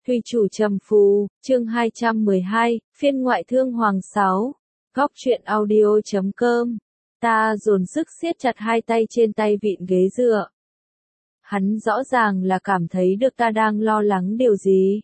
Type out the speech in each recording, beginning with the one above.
Thủy chủ trầm phù, chương 212, phiên ngoại thương hoàng 6. Góc truyện audio.com. Ta dồn sức siết chặt hai tay trên tay vịn ghế dựa. Hắn rõ ràng là cảm thấy được ta đang lo lắng điều gì.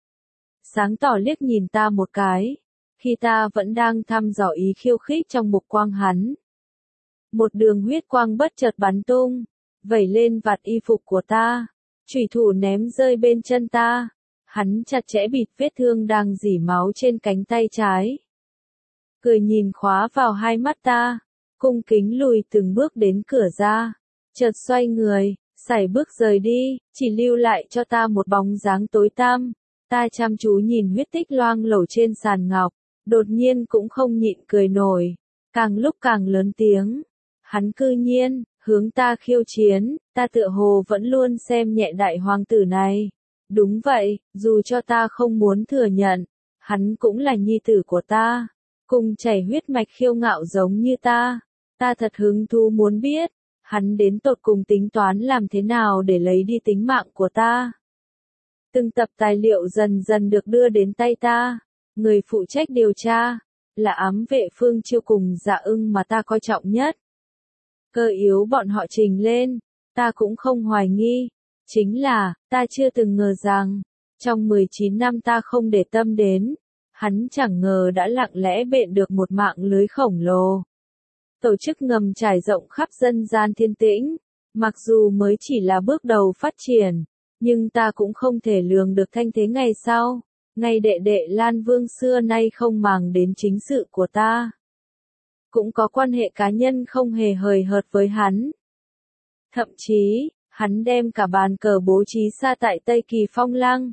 Sáng tỏ liếc nhìn ta một cái, khi ta vẫn đang thăm dò ý khiêu khích trong mục quang hắn. Một đường huyết quang bất chợt bắn tung, vẩy lên vạt y phục của ta, chủy thủ ném rơi bên chân ta. Hắn chặt chẽ bịt vết thương đang rỉ máu trên cánh tay trái. Cười nhìn khóa vào hai mắt ta, cung kính lùi từng bước đến cửa ra, chợt xoay người, sải bước rời đi, chỉ lưu lại cho ta một bóng dáng tối tăm. Ta chăm chú nhìn huyết tích loang lổ trên sàn ngọc, đột nhiên cũng không nhịn cười nổi, càng lúc càng lớn tiếng. Hắn cư nhiên hướng ta khiêu chiến, ta tựa hồ vẫn luôn xem nhẹ đại hoàng tử này. Đúng vậy, dù cho ta không muốn thừa nhận, hắn cũng là nhi tử của ta, cùng chảy huyết mạch khiêu ngạo giống như ta. Ta thật hứng thú muốn biết, hắn đến tột cùng tính toán làm thế nào để lấy đi tính mạng của ta. Từng tập tài liệu dần dần được đưa đến tay ta, người phụ trách điều tra, là ám vệ Phương Chiêu cùng Dạ Ưng mà ta coi trọng nhất. Cơ yếu bọn họ trình lên, ta cũng không hoài nghi. Chính là, ta chưa từng ngờ rằng, trong 19 năm ta không để tâm đến, hắn chẳng ngờ đã lặng lẽ bện được một mạng lưới khổng lồ. Tổ chức ngầm trải rộng khắp dân gian thiên tĩnh, mặc dù mới chỉ là bước đầu phát triển, nhưng ta cũng không thể lường được thanh thế ngày sau, ngày đệ đệ Lan Vương xưa nay không màng đến chính sự của ta. Cũng có quan hệ cá nhân không hề hời hợt với hắn. Thậm chí, hắn đem cả bàn cờ bố trí xa tại Tây Kỳ Phong Lăng.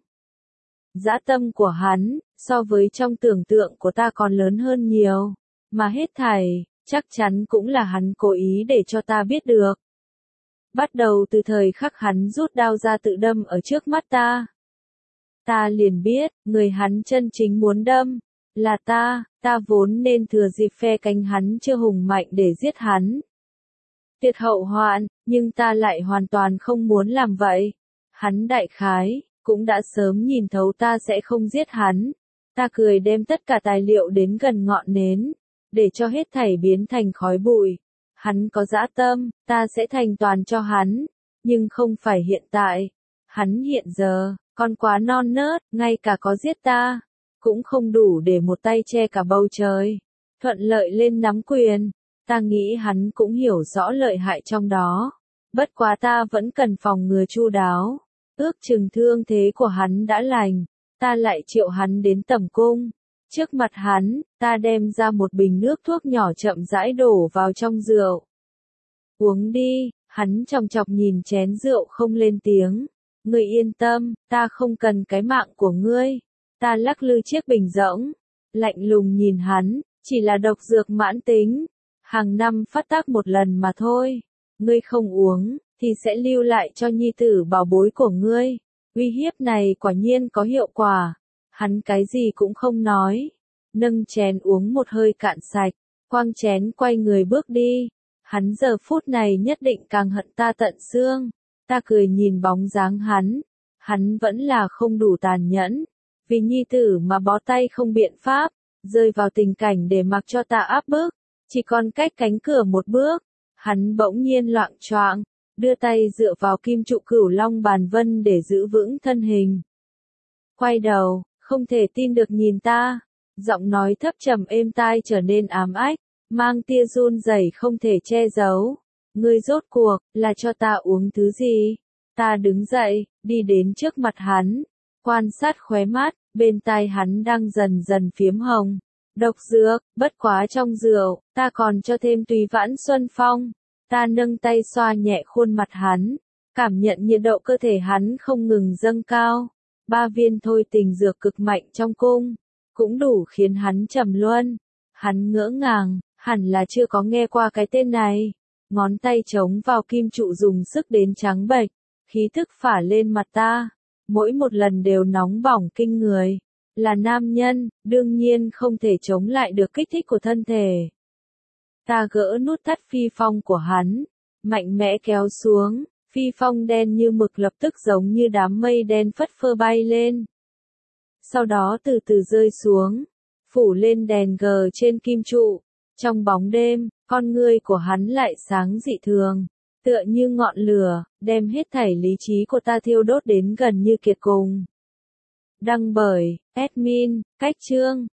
Dã tâm của hắn, so với trong tưởng tượng của ta còn lớn hơn nhiều, mà hết thảy, chắc chắn cũng là hắn cố ý để cho ta biết được. Bắt đầu từ thời khắc hắn rút đao ra tự đâm ở trước mắt ta. Ta liền biết, người hắn chân chính muốn đâm, là ta vốn nên thừa dịp phe cánh hắn chưa hùng mạnh để giết hắn. Tuyệt hậu hoạn, nhưng ta lại hoàn toàn không muốn làm vậy. Hắn đại khái, cũng đã sớm nhìn thấu ta sẽ không giết hắn. Ta cười đem tất cả tài liệu đến gần ngọn nến, để cho hết thảy biến thành khói bụi. Hắn có dã tâm, ta sẽ thành toàn cho hắn, nhưng không phải hiện tại. Hắn hiện giờ, còn quá non nớt, ngay cả có giết ta, cũng không đủ để một tay che cả bầu trời. Thuận lợi lên nắm quyền. Ta nghĩ hắn cũng hiểu rõ lợi hại trong đó. Bất quá ta vẫn cần phòng ngừa chu đáo. Ước chừng thương thế của hắn đã lành, ta lại triệu hắn đến tẩm cung. Trước mặt hắn, ta đem ra một bình nước thuốc nhỏ chậm rãi đổ vào trong rượu. Uống đi, hắn chòng chọc nhìn chén rượu không lên tiếng. Ngươi yên tâm, ta không cần cái mạng của ngươi. Ta lắc lư chiếc bình rỗng, lạnh lùng nhìn hắn, chỉ là độc dược mãn tính. Hàng năm phát tác một lần mà thôi. Ngươi không uống, thì sẽ lưu lại cho nhi tử bảo bối của ngươi. Uy hiếp này quả nhiên có hiệu quả. Hắn cái gì cũng không nói. Nâng chén uống một hơi cạn sạch. Quăng chén quay người bước đi. Hắn giờ phút này nhất định càng hận ta tận xương. Ta cười nhìn bóng dáng hắn. Hắn vẫn là không đủ tàn nhẫn. Vì nhi tử mà bó tay không biện pháp. Rơi vào tình cảnh để mặc cho ta áp bức. Chỉ còn cách cánh cửa một bước, hắn bỗng nhiên loạng choạng, đưa tay dựa vào kim trụ Cửu Long bàn vân để giữ vững thân hình. Quay đầu, không thể tin được nhìn ta, giọng nói thấp trầm êm tai trở nên ám ách, mang tia run rẩy không thể che giấu. Ngươi rốt cuộc, là cho ta uống thứ gì? Ta đứng dậy, đi đến trước mặt hắn, quan sát khóe mắt, bên tai hắn đang dần dần phiếm hồng. Độc dược, bất quá trong rượu, ta còn cho thêm Tùy Vãn Xuân Phong. Ta nâng tay xoa nhẹ khuôn mặt hắn, cảm nhận nhiệt độ cơ thể hắn không ngừng dâng cao. 3 viên thôi tình dược cực mạnh trong cung, cũng đủ khiến hắn trầm luân. Hắn ngỡ ngàng, hẳn là chưa có nghe qua cái tên này. Ngón tay chống vào kim trụ dùng sức đến trắng bệch, khí thức phả lên mặt ta. Mỗi một lần đều nóng bỏng kinh người. Là nam nhân, đương nhiên không thể chống lại được kích thích của thân thể. Ta gỡ nút thắt phi phong của hắn, mạnh mẽ kéo xuống, phi phong đen như mực lập tức giống như đám mây đen phất phơ bay lên. sau đó từ từ rơi xuống, phủ lên đèn G trên kim trụ. Trong bóng đêm, con ngươi của hắn lại sáng dị thường, tựa như ngọn lửa, đem hết thảy lý trí của ta thiêu đốt đến gần như kiệt cùng. Đăng bởi admin, Cách Chương